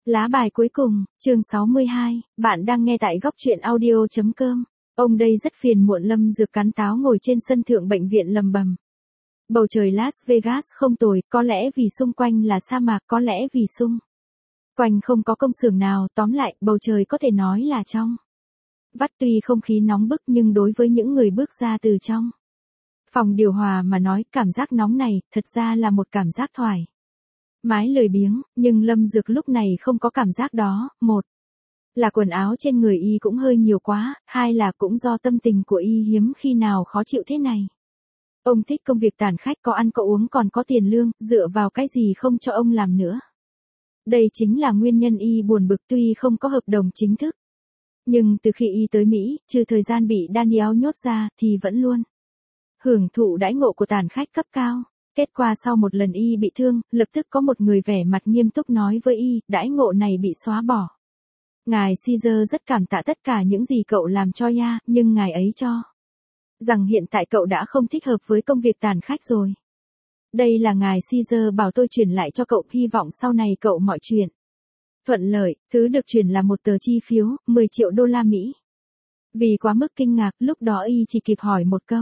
Lá bài cuối cùng, chương 62, bạn đang nghe tại góc truyện audio.com. Ông đây rất phiền muộn. Lâm Dược cắn táo ngồi trên sân thượng bệnh viện lầm bầm. Bầu trời Las Vegas không tồi, có lẽ vì xung quanh là sa mạc, có lẽ vì xung quanh không có công xưởng nào, tóm lại, bầu trời có thể nói là trong vắt. Tuy không khí nóng bức nhưng đối với những người bước ra từ trong phòng điều hòa mà nói, cảm giác nóng này, thật ra là một cảm giác thoải mái lười biếng, nhưng Lâm Dược lúc này không có cảm giác đó. Một là quần áo trên người y cũng hơi nhiều quá, hai là cũng do tâm tình của y hiếm khi nào khó chịu thế này. Ông thích công việc tàn khách, có ăn có uống còn có tiền lương, dựa vào cái gì không cho ông làm nữa. Đây chính là nguyên nhân y buồn bực. Tuy không có hợp đồng chính thức, nhưng từ khi y tới Mỹ, trừ thời gian bị Daniel nhốt ra, thì vẫn luôn hưởng thụ đãi ngộ của tàn khách cấp cao. Kết quả sau một lần y bị thương, lập tức có một người vẻ mặt nghiêm túc nói với y, đãi ngộ này bị xóa bỏ. Ngài Caesar rất cảm tạ tất cả những gì cậu làm cho ya, nhưng ngài ấy cho rằng hiện tại cậu đã không thích hợp với công việc tàn khách rồi. Đây là ngài Caesar bảo tôi truyền lại cho cậu, hy vọng sau này cậu mọi chuyện thuận lợi. Thứ được truyền là một tờ chi phiếu, 10 triệu đô la Mỹ. Vì quá mức kinh ngạc, lúc đó y chỉ kịp hỏi một câu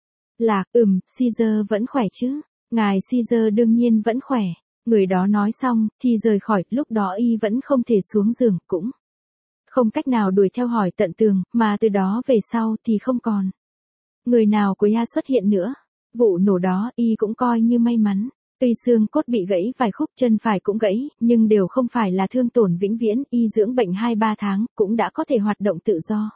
là, Caesar vẫn khỏe chứ? Ngài Caesar đương nhiên vẫn khỏe. Người đó nói xong, thì rời khỏi. Lúc đó y vẫn không thể xuống giường, cũng không cách nào đuổi theo hỏi tận tường, mà từ đó về sau thì không còn người nào của ya xuất hiện nữa. Vụ nổ đó y cũng coi như may mắn. Tuy xương cốt bị gãy vài khúc, chân phải cũng gãy, nhưng đều không phải là thương tổn vĩnh viễn. Y dưỡng bệnh 2-3 tháng, cũng đã có thể hoạt động tự do.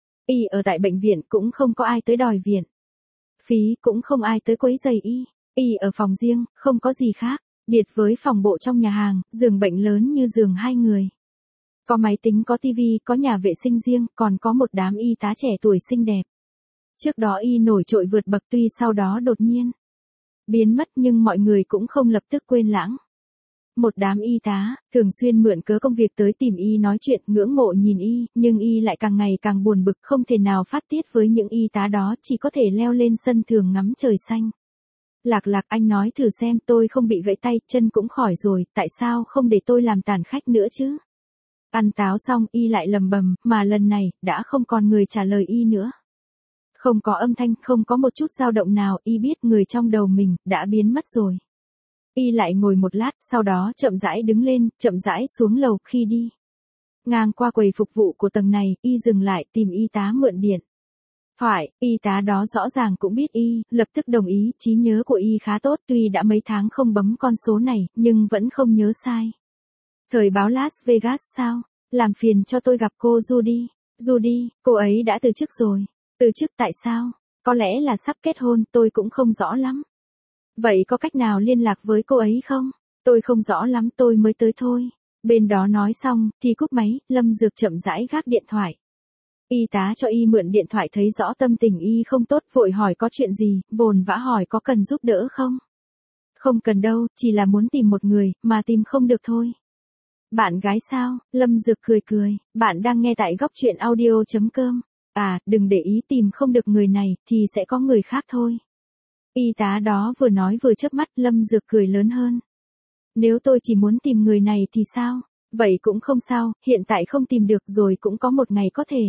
Y ở tại bệnh viện cũng không có ai tới đòi viện phí, cũng không ai tới quấy rầy y. Y ở phòng riêng, không có gì khác, biệt với phòng bộ trong nhà hàng, giường bệnh lớn như giường 2 người. Có máy tính, có tivi, có nhà vệ sinh riêng, còn có một đám y tá trẻ tuổi xinh đẹp. Trước đó y nổi trội vượt bậc, tuy sau đó đột nhiên biến mất, nhưng mọi người cũng không lập tức quên lãng. Một đám y tá, thường xuyên mượn cớ công việc tới tìm y nói chuyện, ngưỡng mộ nhìn y, nhưng y lại càng ngày càng buồn bực, không thể nào phát tiết với những y tá đó, chỉ có thể leo lên sân thượng ngắm trời xanh. Lạc, anh nói thử xem, tôi không bị gãy tay, chân cũng khỏi rồi, tại sao không để tôi làm tàn khách nữa chứ? Ăn táo xong, y lại lầm bầm, mà lần này, đã không còn người trả lời y nữa. Không có âm thanh, không có một chút dao động nào, y biết người trong đầu mình, đã biến mất rồi. Y lại ngồi một lát, sau đó chậm rãi đứng lên, chậm rãi xuống lầu. Khi đi ngang qua quầy phục vụ của tầng này, y dừng lại tìm y tá mượn điện thoại. Y tá đó rõ ràng cũng biết y, lập tức đồng ý. Trí nhớ của y khá tốt, tuy đã mấy tháng không bấm con số này, nhưng vẫn không nhớ sai. Thời báo Las Vegas sao? Làm phiền cho tôi gặp cô Judy. Judy, cô ấy đã từ chức rồi. Từ chức tại sao? Có lẽ là sắp kết hôn, tôi cũng không rõ lắm. Vậy có cách nào liên lạc với cô ấy không? Tôi không rõ lắm, tôi mới tới thôi. Bên đó nói xong, thì cúp máy. Lâm Dược chậm rãi gác điện thoại. Y tá cho y mượn điện thoại thấy rõ tâm tình y không tốt, vội hỏi có chuyện gì, vồn vã hỏi có cần giúp đỡ không? Không cần đâu, chỉ là muốn tìm một người, mà tìm không được thôi. Bạn gái sao? Lâm Dược cười, bạn đang nghe tại góc truyện audio.com. À, đừng để ý, tìm không được người này, thì sẽ có người khác thôi. Y tá đó vừa nói vừa chớp mắt. Lâm Dược cười lớn hơn. Nếu tôi chỉ muốn tìm người này thì sao? Vậy cũng không sao, hiện tại không tìm được rồi cũng có một ngày có thể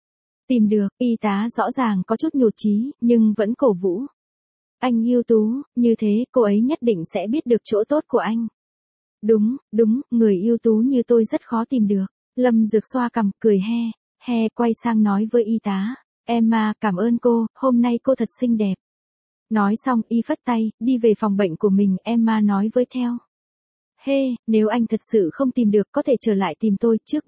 tìm được. Y tá rõ ràng có chút nhụt chí, nhưng vẫn cổ vũ. Anh ưu tú, như thế, cô ấy nhất định sẽ biết được chỗ tốt của anh. Đúng, người ưu tú như tôi rất khó tìm được. Lâm Dược xoa cằm, cười he, quay sang nói với y tá. Emma, cảm ơn cô, hôm nay cô thật xinh đẹp. Nói xong, y phất tay, đi về phòng bệnh của mình. Emma nói với theo. Nếu anh thật sự không tìm được, có thể trở lại tìm tôi, trước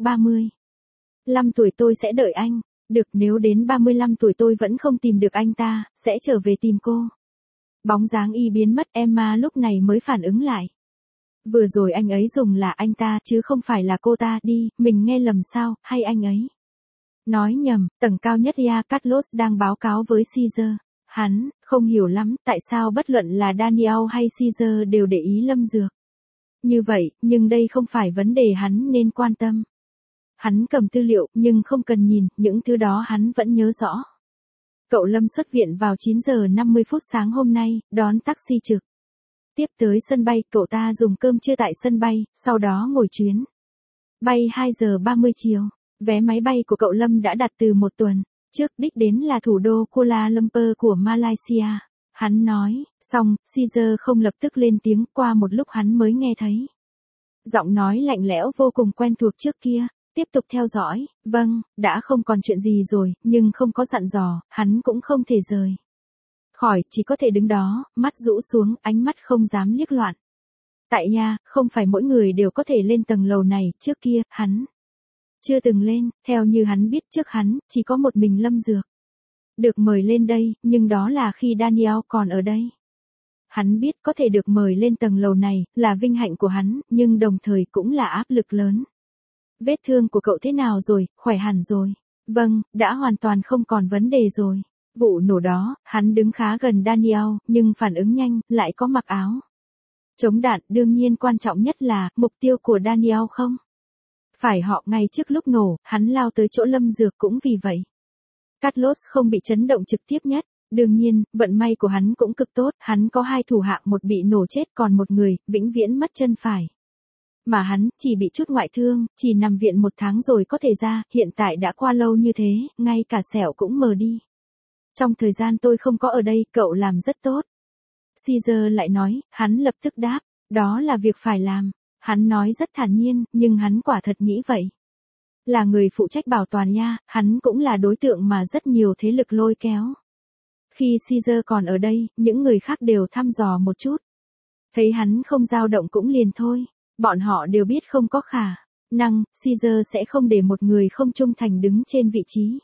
35 tuổi tôi sẽ đợi anh. Được, nếu đến 35 tuổi tôi vẫn không tìm được anh ta, sẽ trở về tìm cô. Bóng dáng y biến mất, Emma lúc này mới phản ứng lại. Vừa rồi anh ấy dùng là anh ta, chứ không phải là cô ta. Đi, mình nghe lầm sao, hay anh ấy nói nhầm. Tầng cao nhất ya, Carlos đang báo cáo với Caesar. Hắn không hiểu lắm, tại sao bất luận là Daniel hay Caesar đều để ý Lâm Dược như vậy, nhưng đây không phải vấn đề hắn nên quan tâm. Hắn cầm tư liệu, nhưng không cần nhìn, những thứ đó hắn vẫn nhớ rõ. Cậu Lâm xuất viện vào 9 giờ 50 phút sáng hôm nay, đón taxi trực tiếp tới sân bay. Cậu ta dùng cơm trưa tại sân bay, sau đó ngồi chuyến Bay 2 giờ 30 chiều. Vé máy bay của cậu Lâm đã đặt từ một tuần trước, đích đến là thủ đô Kuala Lumpur của Malaysia. Hắn nói, xong, Caesar không lập tức lên tiếng, qua một lúc hắn mới nghe thấy. Giọng nói lạnh lẽo vô cùng quen thuộc trước kia, tiếp tục theo dõi, vâng, đã không còn chuyện gì rồi, nhưng không có dặn dò, hắn cũng không thể rời khỏi, chỉ có thể đứng đó, mắt rũ xuống, ánh mắt không dám liếc loạn. Tại nha, không phải mỗi người đều có thể lên tầng lầu này, trước kia, hắn chưa từng lên, theo như hắn biết trước hắn, chỉ có một mình Lâm Dược được mời lên đây, nhưng đó là khi Daniel còn ở đây. Hắn biết có thể được mời lên tầng lầu này, là vinh hạnh của hắn, nhưng đồng thời cũng là áp lực lớn. Vết thương của cậu thế nào rồi, khỏe hẳn rồi? Vâng, đã hoàn toàn không còn vấn đề rồi. Vụ nổ đó, hắn đứng khá gần Daniel, nhưng phản ứng nhanh, lại có mặc áo chống đạn, đương nhiên quan trọng nhất là, mục tiêu của Daniel không phải họ. Ngay trước lúc nổ, hắn lao tới chỗ Lâm Dược cũng vì vậy. Carlos không bị chấn động trực tiếp nhất. Đương nhiên, vận may của hắn cũng cực tốt, hắn có 2 thủ hạ, một bị nổ chết còn một người, vĩnh viễn mất chân phải. Mà hắn, chỉ bị chút ngoại thương, chỉ nằm viện 1 tháng rồi có thể ra, hiện tại đã qua lâu như thế, ngay cả sẹo cũng mờ đi. Trong thời gian tôi không có ở đây, cậu làm rất tốt. Caesar lại nói, hắn lập tức đáp, đó là việc phải làm. Hắn nói rất thản nhiên, nhưng hắn quả thật nghĩ vậy. Là người phụ trách bảo toàn nha, hắn cũng là đối tượng mà rất nhiều thế lực lôi kéo. Khi Caesar còn ở đây, những người khác đều thăm dò một chút. Thấy hắn không dao động cũng liền thôi. Bọn họ đều biết không có khả năng, Caesar sẽ không để một người không trung thành đứng trên vị trí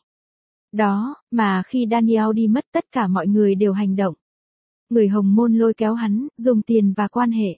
đó, mà khi Daniel đi mất tất cả mọi người đều hành động. Người Hồng Môn lôi kéo hắn, dùng tiền và quan hệ.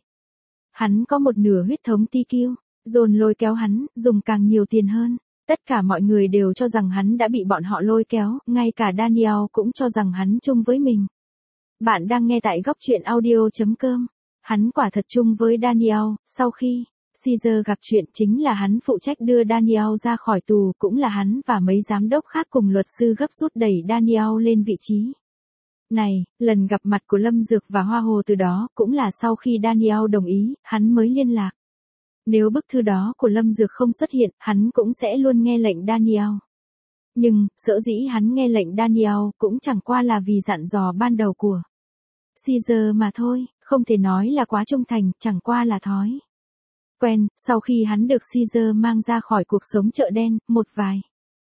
Hắn có một nửa huyết thống TQ, John lôi kéo hắn, dùng càng nhiều tiền hơn. Tất cả mọi người đều cho rằng hắn đã bị bọn họ lôi kéo, ngay cả Daniel cũng cho rằng hắn chung với mình. Bạn đang nghe tại góc truyện audio.com. Hắn quả thật chung với Daniel, sau khi Caesar gặp chuyện chính là hắn phụ trách đưa Daniel ra khỏi tù, cũng là hắn và mấy giám đốc khác cùng luật sư gấp rút đẩy Daniel lên vị trí này. Lần gặp mặt của Lâm Dược và Hoa Hồ từ đó cũng là sau khi Daniel đồng ý, hắn mới liên lạc. Nếu bức thư đó của Lâm Dược không xuất hiện, hắn cũng sẽ luôn nghe lệnh Daniel. Nhưng, sở dĩ hắn nghe lệnh Daniel cũng chẳng qua là vì dặn dò ban đầu của Caesar mà thôi, không thể nói là quá trung thành, chẳng qua là thói quen. Sau khi hắn được Caesar mang ra khỏi cuộc sống chợ đen, một vài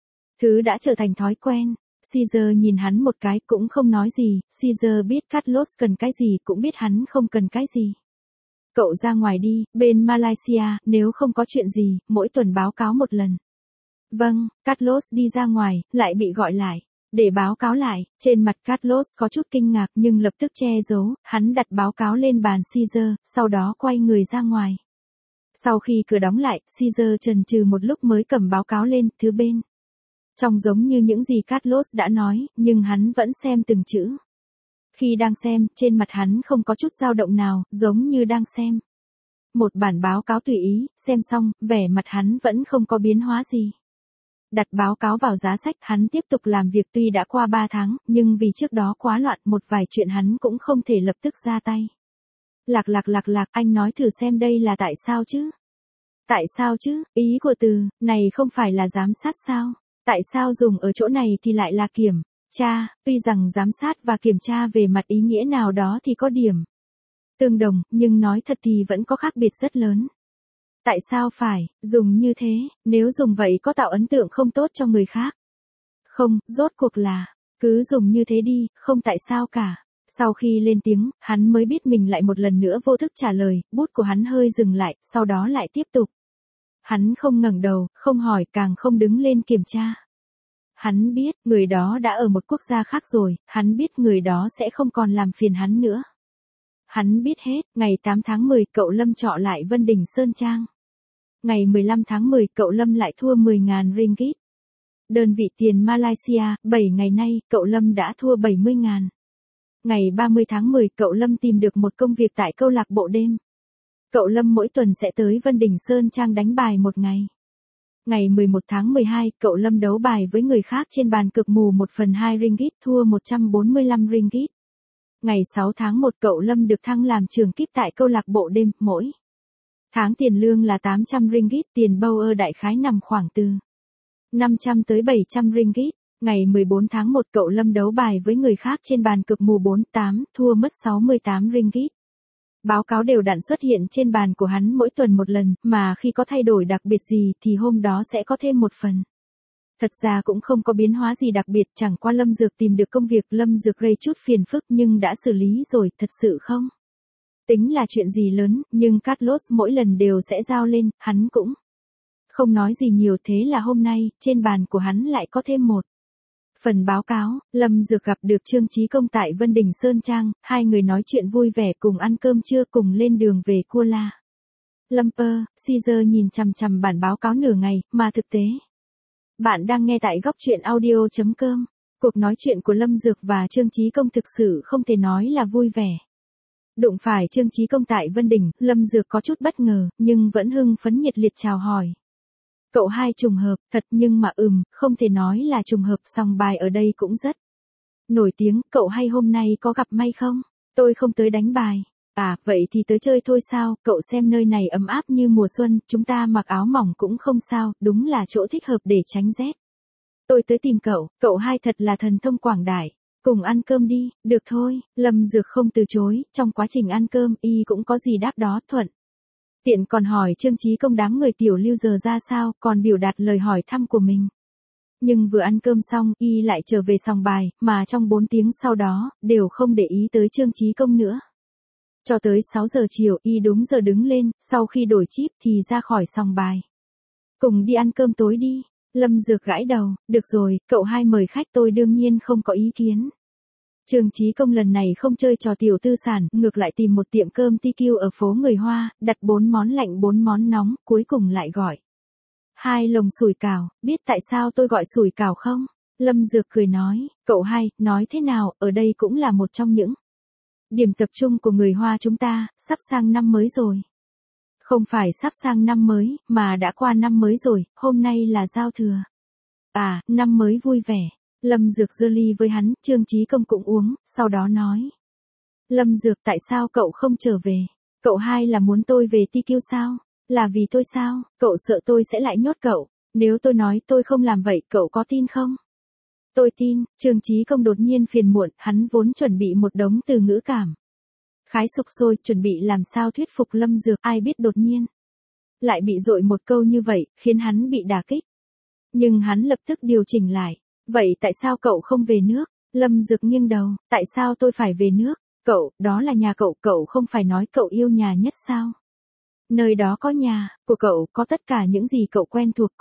thứ đã trở thành thói quen. Caesar nhìn hắn một cái cũng không nói gì, Caesar biết Carlos cần cái gì cũng biết hắn không cần cái gì. Cậu ra ngoài đi, bên Malaysia, nếu không có chuyện gì, mỗi tuần báo cáo một lần. Vâng, Carlos đi ra ngoài, lại bị gọi lại. Để báo cáo lại, trên mặt Carlos có chút kinh ngạc nhưng lập tức che giấu, hắn đặt báo cáo lên bàn Caesar, sau đó quay người ra ngoài. Sau khi cửa đóng lại, Caesar chần chừ một lúc mới cầm báo cáo lên, thứ bên trong giống như những gì Carlos đã nói, nhưng hắn vẫn xem từng chữ. Khi đang xem, trên mặt hắn không có chút dao động nào, giống như đang xem một bản báo cáo tùy ý. Xem xong, vẻ mặt hắn vẫn không có biến hóa gì. Đặt báo cáo vào giá sách, hắn tiếp tục làm việc. Tuy đã qua 3 tháng, nhưng vì trước đó quá loạn, một vài chuyện hắn cũng không thể lập tức ra tay. Lạc, anh nói thử xem đây là tại sao chứ? Tại sao chứ? Ý của từ này không phải là giám sát sao? Tại sao dùng ở chỗ này thì lại là kiểm tra? Tuy rằng giám sát và kiểm tra về mặt ý nghĩa nào đó thì có điểm tương đồng, nhưng nói thật thì vẫn có khác biệt rất lớn. Tại sao phải dùng như thế? Nếu dùng vậy có tạo ấn tượng không tốt cho người khác? Không, rốt cuộc là cứ dùng như thế đi, không tại sao cả. Sau khi lên tiếng, hắn mới biết mình lại một lần nữa vô thức trả lời, bút của hắn hơi dừng lại, sau đó lại tiếp tục. Hắn không ngẩng đầu, không hỏi, càng không đứng lên kiểm tra. Hắn biết, người đó đã ở một quốc gia khác rồi, hắn biết người đó sẽ không còn làm phiền hắn nữa. Hắn biết hết, ngày 8 tháng 10, cậu Lâm trọ lại Vân Đình Sơn Trang. Ngày 15 tháng 10, cậu Lâm lại thua 10.000 ringgit. Đơn vị tiền Malaysia, 7 ngày nay, cậu Lâm đã thua 70.000. Ngày 30 tháng 10, cậu Lâm tìm được một công việc tại câu lạc bộ đêm. Cậu Lâm mỗi tuần sẽ tới Vân Đình Sơn Trang đánh bài một ngày. Ngày 11 tháng 12, cậu Lâm đấu bài với người khác trên bàn cược mù 1/2 ringgit, thua 145 ringgit. Ngày 6 tháng 1, cậu Lâm được thăng làm trưởng kíp tại câu lạc bộ đêm, mỗi Tháng tiền lương là 800 ringgit, tiền Bauer đại khái nằm khoảng từ 500 tới 700 ringgit. Ngày 14 tháng 1 cậu Lâm đấu bài với người khác trên bàn cược mù 4-8, thua mất 68 ringgit. Báo cáo đều đặn xuất hiện trên bàn của hắn mỗi tuần một lần, mà khi có thay đổi đặc biệt gì thì hôm đó sẽ có thêm một phần. Thật ra cũng không có biến hóa gì đặc biệt, chẳng qua Lâm Dược tìm được công việc. Lâm Dược gây chút phiền phức nhưng đã xử lý rồi, thật sự không tính là chuyện gì lớn, nhưng Carlos mỗi lần đều sẽ giao lên, hắn cũng không nói gì nhiều. Thế là hôm nay, trên bàn của hắn lại có thêm một phần báo cáo. Lâm Dược gặp được Trương Chí Công tại Vân Đình Sơn Trang, hai người nói chuyện vui vẻ, cùng ăn cơm trưa, cùng lên đường về Kuala Lumpur. Caesar nhìn chằm chằm bản báo cáo nửa ngày, mà thực tế. Bạn đang nghe tại góc truyện audio.com. Cuộc nói chuyện của Lâm Dược và Trương Chí Công thực sự không thể nói là vui vẻ. Đụng phải Trương Chí Công tại Vân Đình, Lâm Dược có chút bất ngờ, nhưng vẫn hưng phấn nhiệt liệt chào hỏi. Cậu hai trùng hợp, thật, nhưng mà không thể nói là trùng hợp, sòng bài ở đây cũng rất nổi tiếng. Cậu hay hôm nay có gặp may không? Tôi không tới đánh bài. À, vậy thì tới chơi thôi sao? Cậu xem nơi này ấm áp như mùa xuân, chúng ta mặc áo mỏng cũng không sao, đúng là chỗ thích hợp để tránh rét. Tôi tới tìm cậu hai thật là thần thông quảng đại. Cùng ăn cơm đi, được thôi. Lâm Dược không từ chối, trong quá trình ăn cơm y cũng có gì đáp đó thuận. Tiện còn hỏi Trương Chí Công đám người tiểu lưu giờ ra sao, còn biểu đạt lời hỏi thăm của mình. Nhưng vừa ăn cơm xong, y lại trở về sòng bài, mà trong 4 tiếng sau đó, đều không để ý tới Trương Chí Công nữa. Cho tới 6 giờ chiều, y đúng giờ đứng lên, sau khi đổi chip thì ra khỏi sòng bài. Cùng đi ăn cơm tối đi. Lâm Dược gãi đầu, được rồi, cậu hai mời khách tôi đương nhiên không có ý kiến. Trương Chí Công lần này không chơi trò tiểu tư sản, ngược lại tìm một tiệm cơm TQ ở phố người Hoa, đặt 4 món lạnh 4 món nóng, cuối cùng lại gọi 2 lồng sủi cảo. Biết tại sao tôi gọi sủi cảo không? Lâm Dược cười nói, cậu hai, nói thế nào, ở đây cũng là một trong những điểm tập trung của người Hoa chúng ta, sắp sang năm mới rồi. Không phải sắp sang năm mới, mà đã qua năm mới rồi, hôm nay là giao thừa. À, năm mới vui vẻ. Lâm Dược giơ ly với hắn, Trương Chí Công cũng uống, sau đó nói. Lâm Dược, tại sao cậu không trở về? Cậu hai là muốn tôi về TQ sao? Là vì tôi sao? Cậu sợ tôi sẽ lại nhốt cậu. Nếu tôi nói tôi không làm vậy, cậu có tin không? Tôi tin. Trương Chí Công đột nhiên phiền muộn, hắn vốn chuẩn bị một đống từ ngữ cảm khái sục sôi, chuẩn bị làm sao thuyết phục Lâm Dược, ai biết đột nhiên lại bị dội một câu như vậy, khiến hắn bị đả kích. Nhưng hắn lập tức điều chỉnh lại. Vậy tại sao cậu không về nước? Lâm Dược nghiêng đầu, tại sao tôi phải về nước? Cậu, đó là nhà cậu không phải nói cậu yêu nhà nhất sao? Nơi đó có nhà của cậu, có tất cả những gì cậu quen thuộc,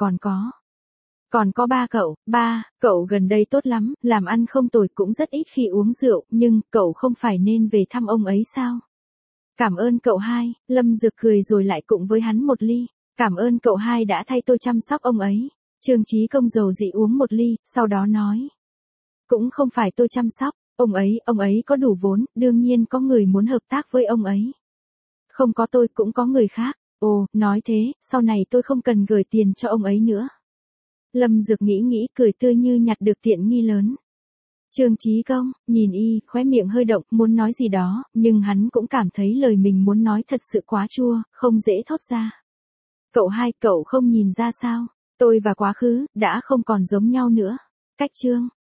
còn có ba cậu gần đây tốt lắm, làm ăn không tồi, cũng rất ít khi uống rượu, nhưng cậu không phải nên về thăm ông ấy sao? Cảm ơn cậu hai. Lâm Dược cười rồi lại cùng với hắn một ly. Cảm ơn cậu hai đã thay tôi chăm sóc ông ấy. Trương Chí Công dầu dị uống một ly, sau đó nói. Cũng không phải tôi chăm sóc, ông ấy có đủ vốn, đương nhiên có người muốn hợp tác với ông ấy. Không có tôi cũng có người khác. Ồ, nói thế, sau này tôi không cần gửi tiền cho ông ấy nữa. Lâm Dược nghĩ cười tươi như nhặt được tiện nghi lớn. Trương Chí Công, nhìn y, khóe miệng hơi động, muốn nói gì đó, nhưng hắn cũng cảm thấy lời mình muốn nói thật sự quá chua, không dễ thốt ra. Cậu hai, cậu không nhìn ra sao? Tôi và quá khứ, đã không còn giống nhau nữa. Cách chương